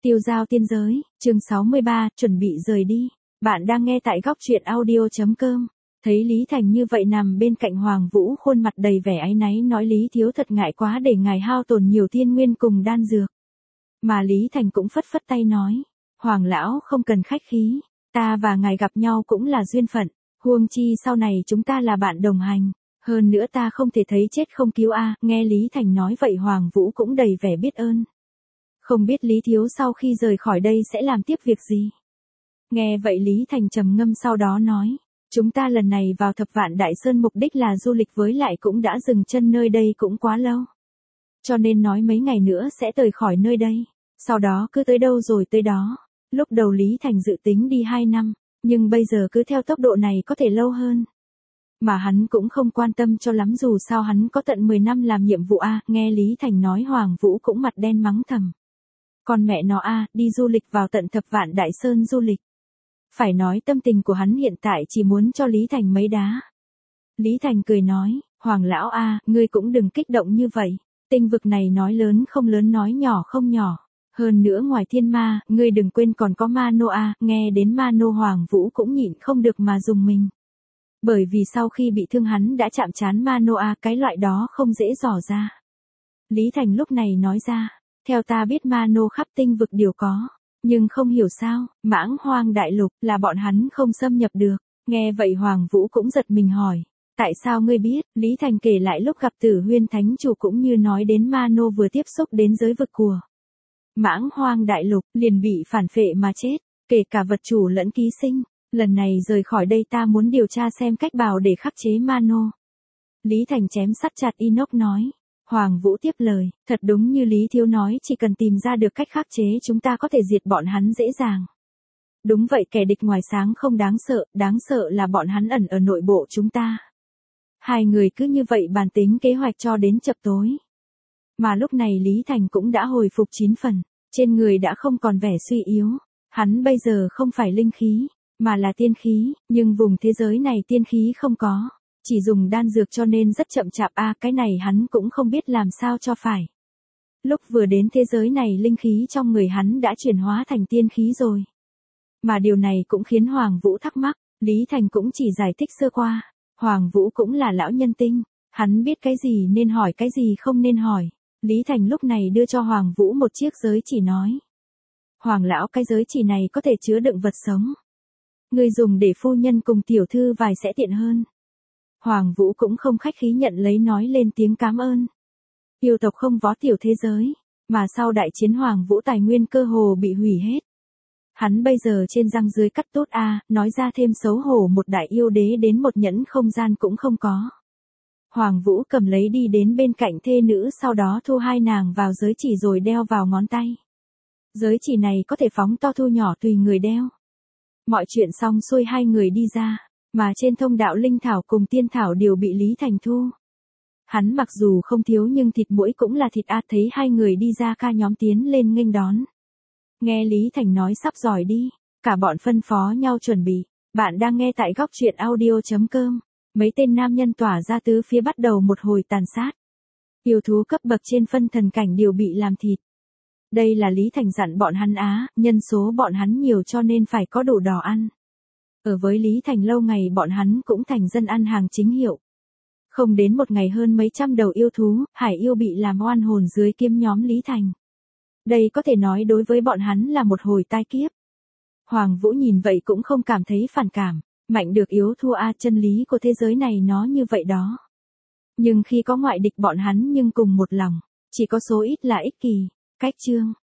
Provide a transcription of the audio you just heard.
Tiêu giao tiên giới, chương 63, chuẩn bị rời đi. Bạn đang nghe tại góc truyện audio.com. Thấy Lý Thành như vậy nằm bên cạnh Hoàng Vũ, khuôn mặt đầy vẻ áy náy, nói Lý thiếu thật ngại quá để ngài hao tổn nhiều tiên nguyên cùng đan dược. Mà Lý Thành cũng phất phất tay nói, Hoàng lão không cần khách khí, ta và ngài gặp nhau cũng là duyên phận, huống chi sau này chúng ta là bạn đồng hành. Hơn nữa ta không thể thấy chết không cứu a. Nghe Lý Thành nói vậy Hoàng Vũ cũng đầy vẻ biết ơn. Không biết Lý thiếu sau khi rời khỏi đây sẽ làm tiếp việc gì? Nghe vậy Lý Thành trầm ngâm sau đó nói, chúng ta lần này vào Thập Vạn Đại Sơn mục đích là du lịch, với lại cũng đã dừng chân nơi đây cũng quá lâu. Cho nên nói mấy ngày nữa sẽ rời khỏi nơi đây, sau đó cứ tới đâu rồi tới đó. Lúc đầu Lý Thành dự tính đi 2 năm, nhưng bây giờ cứ theo tốc độ này có thể lâu hơn. Mà hắn cũng không quan tâm cho lắm, dù sao hắn có tận 10 năm làm nhiệm vụ a. Nghe Lý Thành nói Hoàng Vũ cũng mặt đen mắng thầm. Con mẹ nó a, đi du lịch vào tận Thập Vạn Đại Sơn du lịch. Phải nói tâm tình của hắn hiện tại chỉ muốn cho Lý Thành mấy đá. Lý Thành cười nói, Hoàng lão a, ngươi cũng đừng kích động như vậy. Tinh vực này nói lớn không lớn, nói nhỏ không nhỏ. Hơn nữa ngoài thiên ma, ngươi đừng quên còn có ma nô a. Nghe đến ma nô Hoàng Vũ cũng nhịn không được mà dùng mình. Bởi vì sau khi bị thương hắn đã chạm trán ma nô a, cái loại đó không dễ dò ra. Lý Thành lúc này nói ra, theo ta biết ma nô khắp tinh vực đều có, nhưng không hiểu sao, Mãng Hoang Đại Lục là bọn hắn không xâm nhập được. Nghe vậy Hoàng Vũ cũng giật mình hỏi, tại sao ngươi biết? Lý Thành kể lại lúc gặp Tử Huyên Thánh Chủ cũng như nói đến ma nô vừa tiếp xúc đến giới vực của Mãng Hoang Đại Lục liền bị phản phệ mà chết, kể cả vật chủ lẫn ký sinh. Lần này rời khỏi đây ta muốn điều tra xem cách bảo để khắc chế ma nô. Lý Thành chém sắt chặt inox nói. Hoàng Vũ tiếp lời, thật đúng như Lý thiếu nói, chỉ cần tìm ra được cách khắc chế chúng ta có thể diệt bọn hắn dễ dàng. Đúng vậy, kẻ địch ngoài sáng không đáng sợ là bọn hắn ẩn ở nội bộ chúng ta. Hai người cứ như vậy bàn tính kế hoạch cho đến chập tối. Mà lúc này Lý Thành cũng đã hồi phục 9 phần, trên người đã không còn vẻ suy yếu. Hắn bây giờ không phải linh khí, mà là tiên khí, nhưng vùng thế giới này tiên khí không có. Chỉ dùng đan dược cho nên rất chậm chạp a, cái này hắn cũng không biết làm sao cho phải. Lúc vừa đến thế giới này linh khí trong người hắn đã chuyển hóa thành tiên khí rồi. Mà điều này cũng khiến Hoàng Vũ thắc mắc, Lý Thành cũng chỉ giải thích sơ qua. Hoàng Vũ cũng là lão nhân tinh, hắn biết cái gì nên hỏi cái gì không nên hỏi. Lý Thành lúc này đưa cho Hoàng Vũ một chiếc giới chỉ nói. Hoàng lão, cái giới chỉ này có thể chứa đựng vật sống. Người dùng để phu nhân cùng tiểu thư vài sẽ tiện hơn. Hoàng Vũ cũng không khách khí nhận lấy, nói lên tiếng cảm ơn. Yêu tộc không vó tiểu thế giới, mà sau đại chiến Hoàng Vũ tài nguyên cơ hồ bị hủy hết. Hắn bây giờ trên răng dưới cắt tốt a, nói ra thêm xấu hổ, một đại yêu đế đến một nhẫn không gian cũng không có. Hoàng Vũ cầm lấy đi đến bên cạnh thê nữ, sau đó thu hai nàng vào giới chỉ rồi đeo vào ngón tay. Giới chỉ này có thể phóng to thu nhỏ tùy người đeo. Mọi chuyện xong xuôi hai người đi ra. Mà trên thông đạo linh thảo cùng tiên thảo đều bị Lý Thành thu. Hắn mặc dù không thiếu nhưng thịt muỗi cũng là thịt a. Thấy hai người đi ra, ca nhóm tiến lên nghênh đón. Nghe Lý Thành nói sắp giỏi đi, cả bọn phân phó nhau chuẩn bị. Bạn đang nghe tại góc truyện audio.com. Mấy tên nam nhân tỏa ra tứ phía bắt đầu một hồi tàn sát. Yêu thú cấp bậc trên phân thần cảnh đều bị làm thịt. Đây là Lý Thành dặn bọn hắn á, nhân số bọn hắn nhiều cho nên phải có đủ đỏ ăn. Ở với Lý Thành lâu ngày bọn hắn cũng thành dân ăn hàng chính hiệu. Không đến một ngày hơn mấy trăm đầu yêu thú, hải yêu bị làm oan hồn dưới kiếm nhóm Lý Thành. Đây có thể nói đối với bọn hắn là một hồi tai kiếp. Hoàng Vũ nhìn vậy cũng không cảm thấy phản cảm, mạnh được yếu thua a, chân lý của thế giới này nó như vậy đó. Nhưng khi có ngoại địch bọn hắn nhưng cùng một lòng, chỉ có số ít là ích kỷ. Cách chương